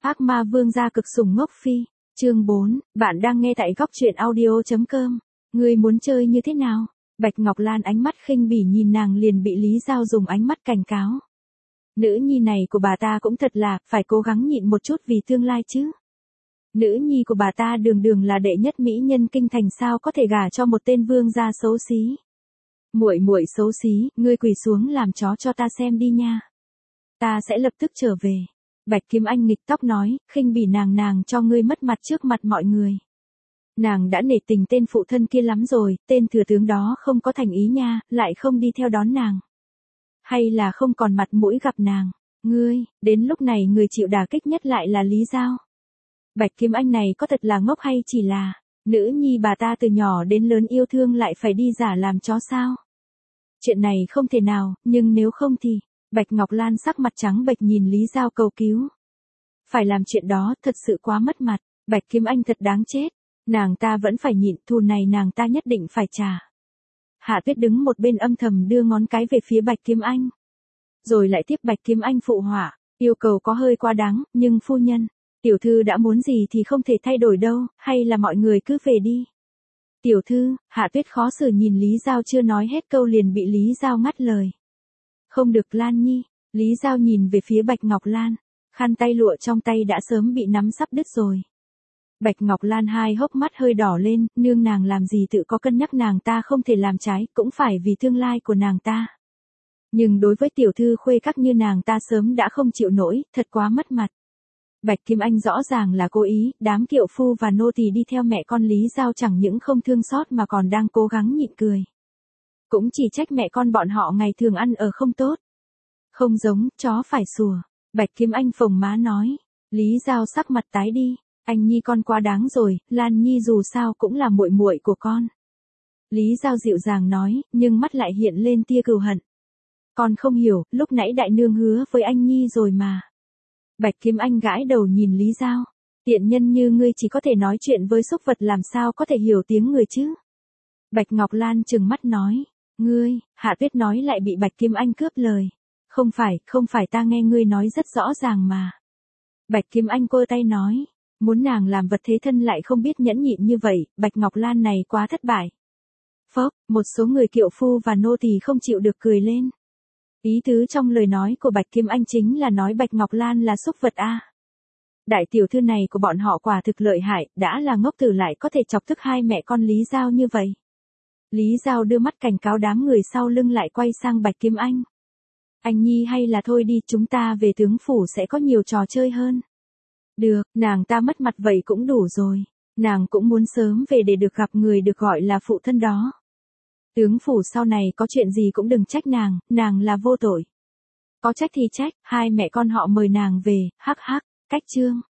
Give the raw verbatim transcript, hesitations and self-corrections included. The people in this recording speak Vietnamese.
Hắc Ma Vương gia cực sủng ngốc phi, chương bốn, bạn đang nghe tại góc truyện audio.com. Ngươi muốn chơi như thế nào? Bạch Ngọc Lan ánh mắt khinh bỉ nhìn nàng liền bị Lý Giao dùng ánh mắt cảnh cáo. Nữ nhi này của bà ta cũng thật là, phải cố gắng nhịn một chút vì tương lai chứ. Nữ nhi của bà ta đường đường là đệ nhất mỹ nhân kinh thành sao có thể gả cho một tên vương gia xấu xí. Muội muội xấu xí, ngươi quỳ xuống làm chó cho ta xem đi nha. Ta sẽ lập tức trở về. Bạch Kiếm Anh nghịch tóc nói, khinh bỉ nàng nàng cho ngươi mất mặt trước mặt mọi người. Nàng đã nể tình tên phụ thân kia lắm rồi, tên thừa tướng đó không có thành ý nha, lại không đi theo đón nàng. Hay là không còn mặt mũi gặp nàng, ngươi, đến lúc này người chịu đả kích nhất lại là Lý Giao. Bạch Kiếm Anh này có thật là ngốc hay chỉ là, nữ nhi bà ta từ nhỏ đến lớn yêu thương lại phải đi giả làm chó sao? Chuyện này không thể nào, nhưng nếu không thì... Bạch Ngọc Lan sắc mặt trắng bệch nhìn Lý Giao cầu cứu. Phải làm chuyện đó thật sự quá mất mặt, Bạch Kiếm Anh thật đáng chết. Nàng ta vẫn phải nhịn, thù này nàng ta nhất định phải trả. Hạ Tuyết đứng một bên âm thầm đưa ngón cái về phía Bạch Kiếm Anh. Rồi lại tiếp Bạch Kiếm Anh phụ họa, yêu cầu có hơi quá đáng, nhưng phu nhân, tiểu thư đã muốn gì thì không thể thay đổi đâu, hay là mọi người cứ về đi. Tiểu thư, Hạ Tuyết khó xử nhìn Lý Giao chưa nói hết câu liền bị Lý Giao ngắt lời. Không được Lan Nhi, Lý Giao nhìn về phía Bạch Ngọc Lan, khăn tay lụa trong tay đã sớm bị nắm sắp đứt rồi. Bạch Ngọc Lan hai hốc mắt hơi đỏ lên, nương nàng làm gì tự có cân nhắc nàng ta không thể làm trái, cũng phải vì tương lai của nàng ta. Nhưng đối với tiểu thư khuê các như nàng ta sớm đã không chịu nổi, thật quá mất mặt. Bạch Kim Anh rõ ràng là cố ý, đám kiệu phu và nô tỳ đi theo mẹ con Lý Giao chẳng những không thương xót mà còn đang cố gắng nhịn cười. Cũng chỉ trách mẹ con bọn họ ngày thường ăn ở không tốt. Không giống, chó phải sủa. Bạch Kiếm Anh phồng má nói. Lý Giao sắc mặt tái đi. Anh Nhi con quá đáng rồi, Lan Nhi dù sao cũng là muội muội của con. Lý Giao dịu dàng nói, nhưng mắt lại hiện lên tia cừu hận. Con không hiểu, lúc nãy đại nương hứa với anh Nhi rồi mà. Bạch Kiếm Anh gãi đầu nhìn Lý Giao. Tiện nhân như ngươi chỉ có thể nói chuyện với súc vật làm sao có thể hiểu tiếng người chứ. Bạch Ngọc Lan trừng mắt nói. Ngươi, Hạ Tuyết nói lại bị Bạch Kiếm Anh cướp lời. Không phải, không phải ta nghe ngươi nói rất rõ ràng mà. Bạch Kiếm Anh quơ tay nói. Muốn nàng làm vật thế thân lại không biết nhẫn nhịn như vậy, Bạch Ngọc Lan này quá thất bại. Phốc, một số người kiệu phu và nô tỳ không chịu được cười lên. Ý tứ trong lời nói của Bạch Kiếm Anh chính là nói Bạch Ngọc Lan là súc vật a. Đại tiểu thư này của bọn họ quả thực lợi hại, đã là ngốc tử lại có thể chọc tức hai mẹ con Lý Giao như vậy. Lý Giao đưa mắt cảnh cáo đám người sau lưng lại quay sang Bạch Kiếm Anh. Anh Nhi hay là thôi đi, chúng ta về tướng phủ sẽ có nhiều trò chơi hơn. Được, nàng ta mất mặt vậy cũng đủ rồi. Nàng cũng muốn sớm về để được gặp người được gọi là phụ thân đó. Tướng phủ sau này có chuyện gì cũng đừng trách nàng, nàng là vô tội. Có trách thì trách, hai mẹ con họ mời nàng về, hắc hắc, cách chương.